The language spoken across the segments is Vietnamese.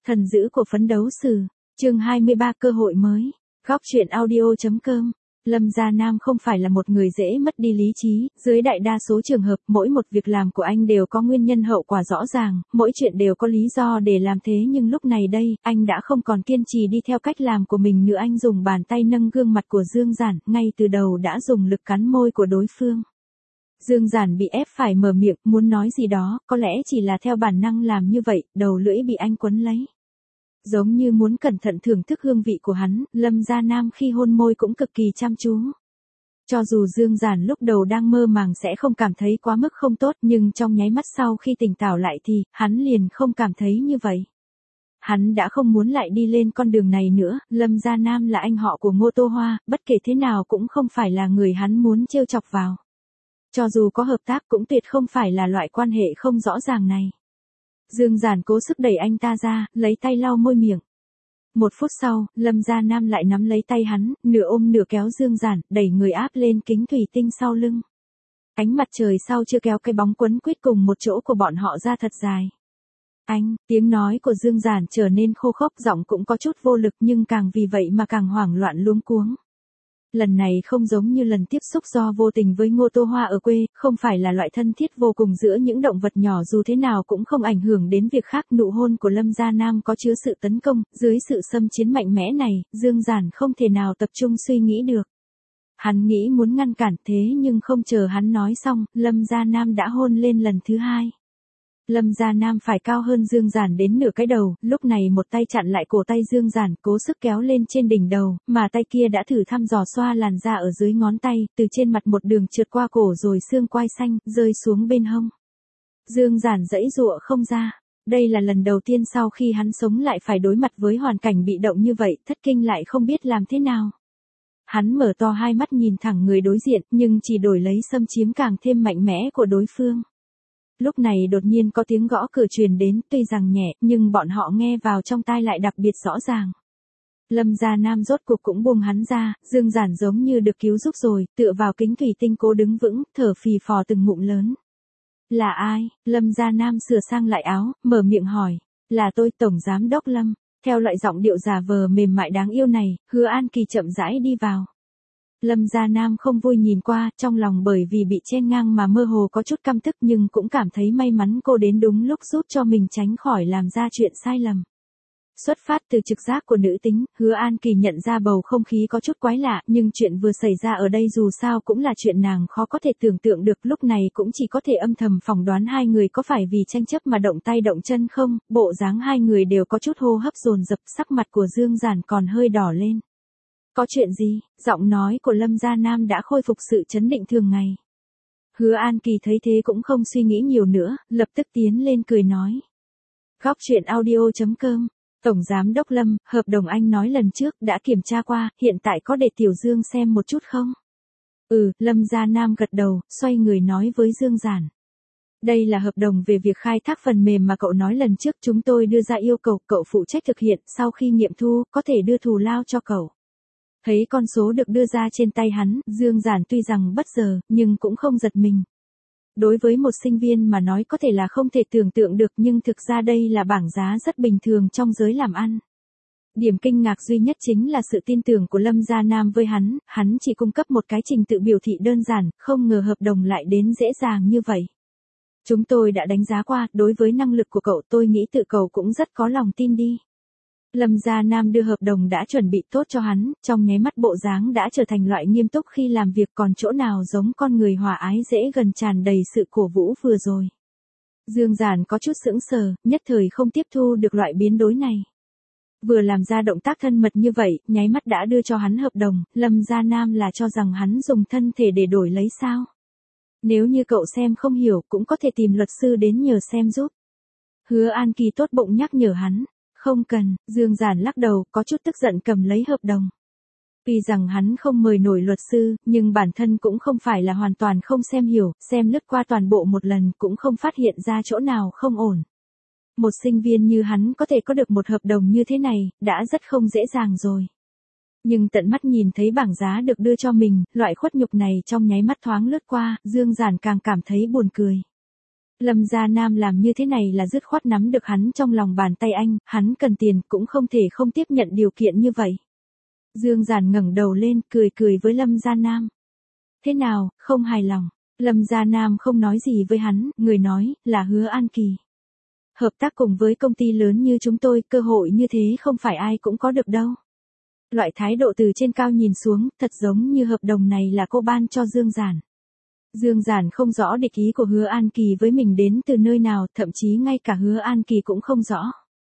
Thần dữ của phấn đấu sử, chương 23 cơ hội mới, góc truyện audio.com. Lâm Gia Nam không phải là một người dễ mất đi lý trí, dưới đại đa số trường hợp mỗi một việc làm của anh đều có nguyên nhân hậu quả rõ ràng, mỗi chuyện đều có lý do để làm thế, nhưng lúc này đây, anh đã không còn kiên trì đi theo cách làm của mình nữa. Anh dùng bàn tay nâng gương mặt của Dương Giản, ngay từ đầu đã dùng lực cắn môi của đối phương. Dương Giản bị ép phải mở miệng, muốn nói gì đó, có lẽ chỉ là theo bản năng làm như vậy, đầu lưỡi bị anh quấn lấy. Giống như muốn cẩn thận thưởng thức hương vị của hắn, Lâm Gia Nam khi hôn môi cũng cực kỳ chăm chú. Cho dù Dương Giản lúc đầu đang mơ màng sẽ không cảm thấy quá mức không tốt, nhưng trong nháy mắt sau khi tỉnh táo lại thì, hắn liền không cảm thấy như vậy. Hắn đã không muốn lại đi lên con đường này nữa. Lâm Gia Nam là anh họ của Ngô Tô Hoa, bất kể thế nào cũng không phải là người hắn muốn trêu chọc vào. Cho dù có hợp tác cũng tuyệt không phải là loại quan hệ không rõ ràng này. Dương Giản cố sức đẩy anh ta ra, lấy tay lau môi miệng. Một phút sau, Lâm Gia Nam lại nắm lấy tay hắn, nửa ôm nửa kéo Dương Giản, đẩy người áp lên kính thủy tinh sau lưng. Ánh mặt trời sau chưa kéo cái bóng quấn quýt cùng một chỗ của bọn họ ra thật dài. Anh, tiếng nói của Dương Giản trở nên khô khốc, giọng cũng có chút vô lực, nhưng càng vì vậy mà càng hoảng loạn luống cuống. Lần này không giống như lần tiếp xúc do vô tình với Ngô Tô Hoa ở quê, không phải là loại thân thiết vô cùng giữa những động vật nhỏ, dù thế nào cũng không ảnh hưởng đến việc khác. Nụ hôn của Lâm Gia Nam có chứa sự tấn công, dưới sự xâm chiếm mạnh mẽ này, Dương Giản không thể nào tập trung suy nghĩ được. Hắn nghĩ muốn ngăn cản, thế nhưng không chờ hắn nói xong, Lâm Gia Nam đã hôn lên lần thứ hai. Lâm Gia Nam phải cao hơn Dương Giản đến nửa cái đầu, lúc này một tay chặn lại cổ tay Dương Giản, cố sức kéo lên trên đỉnh đầu, mà tay kia đã thử thăm dò xoa làn da ở dưới ngón tay, từ trên mặt một đường trượt qua cổ rồi xương quai xanh, rơi xuống bên hông. Dương Giản giãy giụa không ra. Đây là lần đầu tiên sau khi hắn sống lại phải đối mặt với hoàn cảnh bị động như vậy, thất kinh lại không biết làm thế nào. Hắn mở to hai mắt nhìn thẳng người đối diện, nhưng chỉ đổi lấy xâm chiếm càng thêm mạnh mẽ của đối phương. Lúc này đột nhiên có tiếng gõ cửa truyền đến, tuy rằng nhẹ, nhưng bọn họ nghe vào trong tai lại đặc biệt rõ ràng. Lâm Gia Nam rốt cuộc cũng buông hắn ra, Dương Giản giống như được cứu giúp rồi, tựa vào kính thủy tinh cố đứng vững, thở phì phò từng ngụm lớn. Là ai? Lâm Gia Nam sửa sang lại áo, mở miệng hỏi. Là tôi, Tổng Giám đốc Lâm. Theo loại giọng điệu giả vờ mềm mại đáng yêu này, Hứa An Kỳ chậm rãi đi vào. Lâm Gia Nam không vui nhìn qua, trong lòng bởi vì bị chen ngang mà mơ hồ có chút căm tức, nhưng cũng cảm thấy may mắn cô đến đúng lúc giúp cho mình tránh khỏi làm ra chuyện sai lầm. Xuất phát từ trực giác của nữ tính, Hứa An Kỳ nhận ra bầu không khí có chút quái lạ, nhưng chuyện vừa xảy ra ở đây dù sao cũng là chuyện nàng khó có thể tưởng tượng được, lúc này cũng chỉ có thể âm thầm phỏng đoán hai người có phải vì tranh chấp mà động tay động chân không. Bộ dáng hai người đều có chút hô hấp dồn dập, sắc mặt của Dương Giản còn hơi đỏ lên. Có chuyện gì? Giọng nói của Lâm Gia Nam đã khôi phục sự trấn định thường ngày. Hứa An Kỳ thấy thế cũng không suy nghĩ nhiều nữa, lập tức tiến lên cười nói. Góc truyện audio.com. Tổng Giám đốc Lâm, hợp đồng anh nói lần trước đã kiểm tra qua, hiện tại có để Tiểu Dương xem một chút không? Lâm Gia Nam gật đầu, xoay người nói với Dương Giản. Đây là hợp đồng về việc khai thác phần mềm mà cậu nói lần trước, chúng tôi đưa ra yêu cầu, cậu phụ trách thực hiện, sau khi nghiệm thu, có thể đưa thù lao cho cậu. Thấy con số được đưa ra trên tay hắn, Dương Giản tuy rằng bất ngờ, nhưng cũng không giật mình. Đối với một sinh viên mà nói có thể là không thể tưởng tượng được, nhưng thực ra đây là bảng giá rất bình thường trong giới làm ăn. Điểm kinh ngạc duy nhất chính là sự tin tưởng của Lâm Gia Nam với hắn chỉ cung cấp một cái trình tự biểu thị đơn giản, không ngờ hợp đồng lại đến dễ dàng như vậy. Chúng tôi đã đánh giá qua, đối với năng lực của cậu tôi nghĩ tự cậu cũng rất có lòng tin đi. Lâm Gia Nam đưa hợp đồng đã chuẩn bị tốt cho hắn, trong nháy mắt bộ dáng đã trở thành loại nghiêm túc khi làm việc, còn chỗ nào giống con người hòa ái dễ gần tràn đầy sự cổ vũ vừa rồi. Dương Giản có chút sững sờ, nhất thời không tiếp thu được loại biến đổi này. Vừa làm ra động tác thân mật như vậy, nháy mắt đã đưa cho hắn hợp đồng, Lâm Gia Nam là cho rằng hắn dùng thân thể để đổi lấy sao? Nếu như cậu xem không hiểu cũng có thể tìm luật sư đến nhờ xem giúp. Hứa An Kỳ tốt bụng nhắc nhở hắn. Không cần, Dương Giản lắc đầu, có chút tức giận cầm lấy hợp đồng. Vì rằng hắn không mời nổi luật sư, nhưng bản thân cũng không phải là hoàn toàn không xem hiểu, xem lướt qua toàn bộ một lần cũng không phát hiện ra chỗ nào không ổn. Một sinh viên như hắn có thể có được một hợp đồng như thế này, đã rất không dễ dàng rồi. Nhưng tận mắt nhìn thấy bảng giá được đưa cho mình, loại khuất nhục này trong nháy mắt thoáng lướt qua, Dương Giản càng cảm thấy buồn cười. Lâm Gia Nam làm như thế này là dứt khoát nắm được hắn trong lòng bàn tay anh, hắn cần tiền cũng không thể không tiếp nhận điều kiện như vậy. Dương Giản ngẩng đầu lên, cười cười với Lâm Gia Nam. Thế nào, không hài lòng? Lâm Gia Nam không nói gì với hắn, người nói, là Hứa An Kỳ. Hợp tác cùng với công ty lớn như chúng tôi, cơ hội như thế không phải ai cũng có được đâu. Loại thái độ từ trên cao nhìn xuống, thật giống như hợp đồng này là cô ban cho Dương Giản. Dương Giản không rõ địch ý của Hứa An Kỳ với mình đến từ nơi nào, thậm chí ngay cả Hứa An Kỳ cũng không rõ.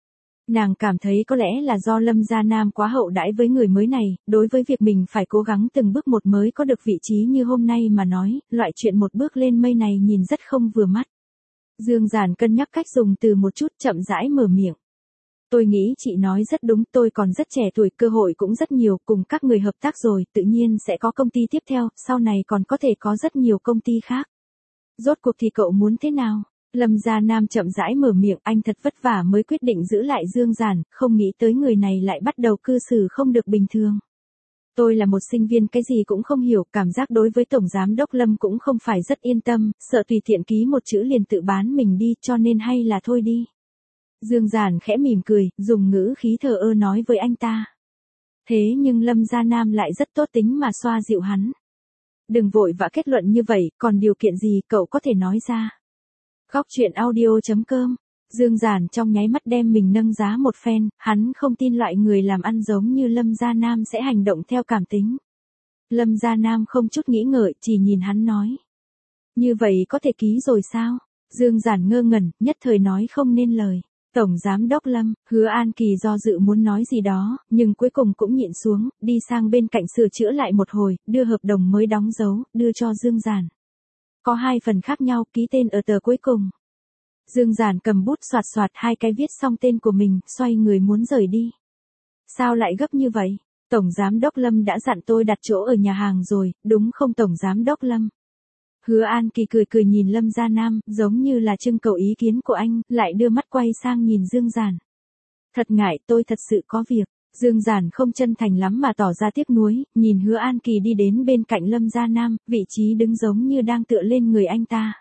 Nàng cảm thấy có lẽ là do Lâm Gia Nam quá hậu đãi với người mới này, đối với việc mình phải cố gắng từng bước một mới có được vị trí như hôm nay mà nói, loại chuyện một bước lên mây này nhìn rất không vừa mắt. Dương Giản cân nhắc cách dùng từ một chút, chậm rãi mở miệng. Tôi nghĩ chị nói rất đúng, tôi còn rất trẻ tuổi, cơ hội cũng rất nhiều, cùng các người hợp tác rồi, tự nhiên sẽ có công ty tiếp theo, sau này còn có thể có rất nhiều công ty khác. Rốt cuộc thì cậu muốn thế nào? Lâm Gia Nam chậm rãi mở miệng, anh thật vất vả mới quyết định giữ lại Dương Giản, không nghĩ tới người này lại bắt đầu cư xử không được bình thường. Tôi là một sinh viên cái gì cũng không hiểu, cảm giác đối với Tổng Giám Đốc Lâm cũng không phải rất yên tâm, sợ tùy tiện ký một chữ liền tự bán mình đi, cho nên hay là thôi đi. Dương Giản khẽ mỉm cười, dùng ngữ khí thờ ơ nói với anh ta. Thế nhưng Lâm Gia Nam lại rất tốt tính mà xoa dịu hắn. Đừng vội vã kết luận như vậy, còn điều kiện gì cậu có thể nói ra. Góc truyện audio.com. Dương Giản trong nháy mắt đem mình nâng giá một phen, hắn không tin loại người làm ăn giống như Lâm Gia Nam sẽ hành động theo cảm tính. Lâm Gia Nam không chút nghĩ ngợi, chỉ nhìn hắn nói. Như vậy có thể ký rồi sao? Dương Giản ngơ ngẩn, nhất thời nói không nên lời. Tổng Giám Đốc Lâm, Hứa An Kỳ do dự muốn nói gì đó, nhưng cuối cùng cũng nhịn xuống, đi sang bên cạnh sửa chữa lại một hồi, đưa hợp đồng mới đóng dấu, đưa cho Dương Giản. Có 2 phần khác nhau, ký tên ở tờ cuối cùng. Dương Giản cầm bút soạt soạt 2 cái viết xong tên của mình, xoay người muốn rời đi. Sao lại gấp như vậy? Tổng Giám Đốc Lâm đã dặn tôi đặt chỗ ở nhà hàng rồi, đúng không Tổng Giám Đốc Lâm? Hứa An Kỳ cười cười nhìn Lâm Gia Nam, giống như là trưng cầu ý kiến của anh, lại đưa mắt quay sang nhìn Dương Giản. Thật ngại, tôi thật sự có việc. Dương Giản không chân thành lắm mà tỏ ra tiếc nuối, nhìn Hứa An Kỳ đi đến bên cạnh Lâm Gia Nam, vị trí đứng giống như đang tựa lên người anh ta.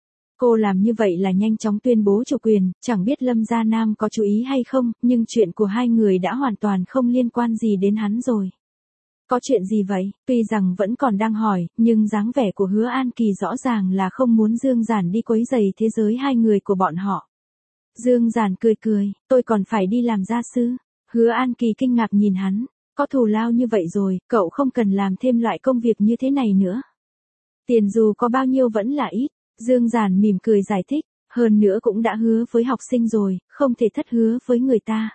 Cô làm như vậy là nhanh chóng tuyên bố chủ quyền, chẳng biết Lâm Gia Nam có chú ý hay không, nhưng chuyện của hai người đã hoàn toàn không liên quan gì đến hắn rồi. Có chuyện gì vậy? Tuy rằng vẫn còn đang hỏi, nhưng dáng vẻ của Hứa An Kỳ rõ ràng là không muốn Dương Giản đi quấy rầy thế giới hai người của bọn họ. Dương Giản cười cười, tôi còn phải đi làm gia sư. Hứa An Kỳ kinh ngạc nhìn hắn, có thù lao như vậy rồi, cậu không cần làm thêm loại công việc như thế này nữa. Tiền dù có bao nhiêu vẫn là ít. Dương Giản mỉm cười giải thích, hơn nữa cũng đã hứa với học sinh rồi, không thể thất hứa với người ta.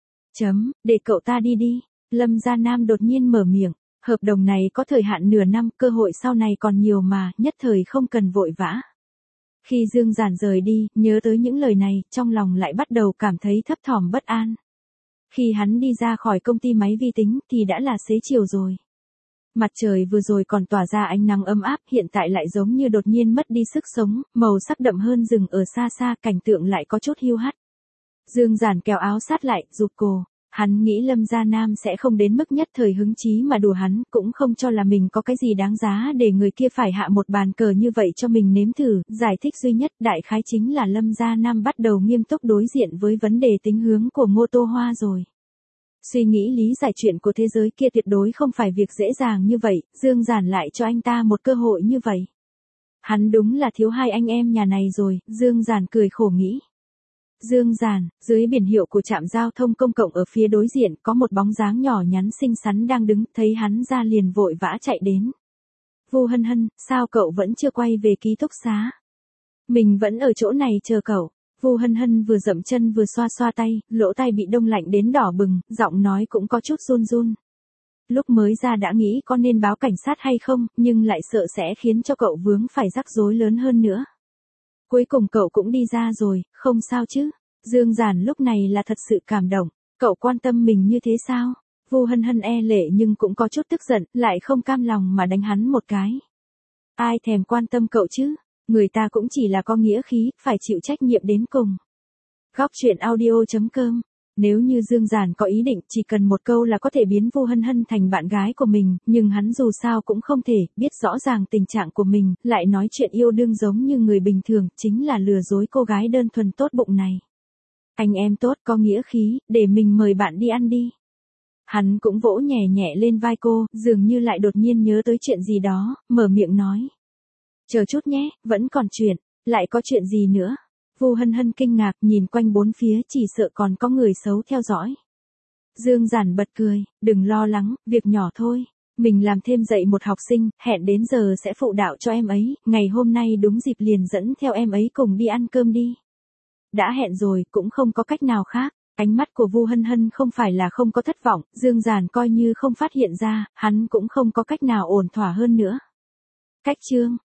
Để cậu ta đi đi. Lâm Gia Nam đột nhiên mở miệng, hợp đồng này có thời hạn nửa năm, cơ hội sau này còn nhiều mà, nhất thời không cần vội vã. Khi Dương Giản rời đi, nhớ tới những lời này, trong lòng lại bắt đầu cảm thấy thấp thỏm bất an. Khi hắn đi ra khỏi công ty máy vi tính thì đã là xế chiều rồi. Mặt trời vừa rồi còn tỏa ra ánh nắng ấm áp, hiện tại lại giống như đột nhiên mất đi sức sống, màu sắc đậm hơn rừng ở xa xa, cảnh tượng lại có chút hiu hắt. Dương Giản kéo áo sát lại, rụt cổ. Hắn nghĩ Lâm Gia Nam sẽ không đến mức nhất thời hứng chí mà đùa hắn, cũng không cho là mình có cái gì đáng giá để người kia phải hạ một bàn cờ như vậy cho mình nếm thử. Giải thích duy nhất đại khái chính là Lâm Gia Nam bắt đầu nghiêm túc đối diện với vấn đề tính hướng của Ngô Tô Hoa rồi. Suy nghĩ lý giải chuyện của thế giới kia tuyệt đối không phải việc dễ dàng như vậy, Dương Giản lại cho anh ta một cơ hội như vậy. Hắn đúng là thiếu hai anh em nhà này rồi, Dương Giản cười khổ nghĩ. Dương Giản, dưới biển hiệu của trạm giao thông công cộng ở phía đối diện có một bóng dáng nhỏ nhắn xinh xắn đang đứng, thấy hắn ra liền vội vã chạy đến. Vu Hân Hân, sao cậu vẫn chưa quay về ký túc xá? Mình vẫn ở chỗ này chờ cậu. Vu Hân Hân vừa dậm chân vừa xoa xoa tay, lỗ tai bị đông lạnh đến đỏ bừng, giọng nói cũng có chút run run. Lúc mới ra đã nghĩ có nên báo cảnh sát hay không, nhưng lại sợ sẽ khiến cho cậu vướng phải rắc rối lớn hơn nữa. Cuối cùng cậu cũng đi ra rồi, không sao chứ? Dương Giản lúc này là thật sự cảm động, cậu quan tâm mình như thế sao? Vu Hân Hân e lệ nhưng cũng có chút tức giận, lại không cam lòng mà đánh hắn một cái. Ai thèm quan tâm cậu chứ? Người ta cũng chỉ là có nghĩa khí, phải chịu trách nhiệm đến cùng. Góc truyện audio.com Nếu như Dương Giản có ý định chỉ cần một câu là có thể biến Vu Hân Hân thành bạn gái của mình, nhưng hắn dù sao cũng không thể, biết rõ ràng tình trạng của mình, lại nói chuyện yêu đương giống như người bình thường, chính là lừa dối cô gái đơn thuần tốt bụng này. Anh em tốt có nghĩa khí, để mình mời bạn đi ăn đi. Hắn cũng vỗ nhẹ nhẹ lên vai cô, dường như lại đột nhiên nhớ tới chuyện gì đó, mở miệng nói. Chờ chút nhé, vẫn còn chuyện, lại có chuyện gì nữa? Vu Hân Hân kinh ngạc nhìn quanh bốn phía chỉ sợ còn có người xấu theo dõi. Dương Giản bật cười, đừng lo lắng, việc nhỏ thôi. Mình làm thêm dạy một học sinh, hẹn đến giờ sẽ phụ đạo cho em ấy, ngày hôm nay đúng dịp liền dẫn theo em ấy cùng đi ăn cơm đi. Đã hẹn rồi, cũng không có cách nào khác. Ánh mắt của Vu Hân Hân không phải là không có thất vọng, Dương Giản coi như không phát hiện ra, hắn cũng không có cách nào ổn thỏa hơn nữa. Cách chương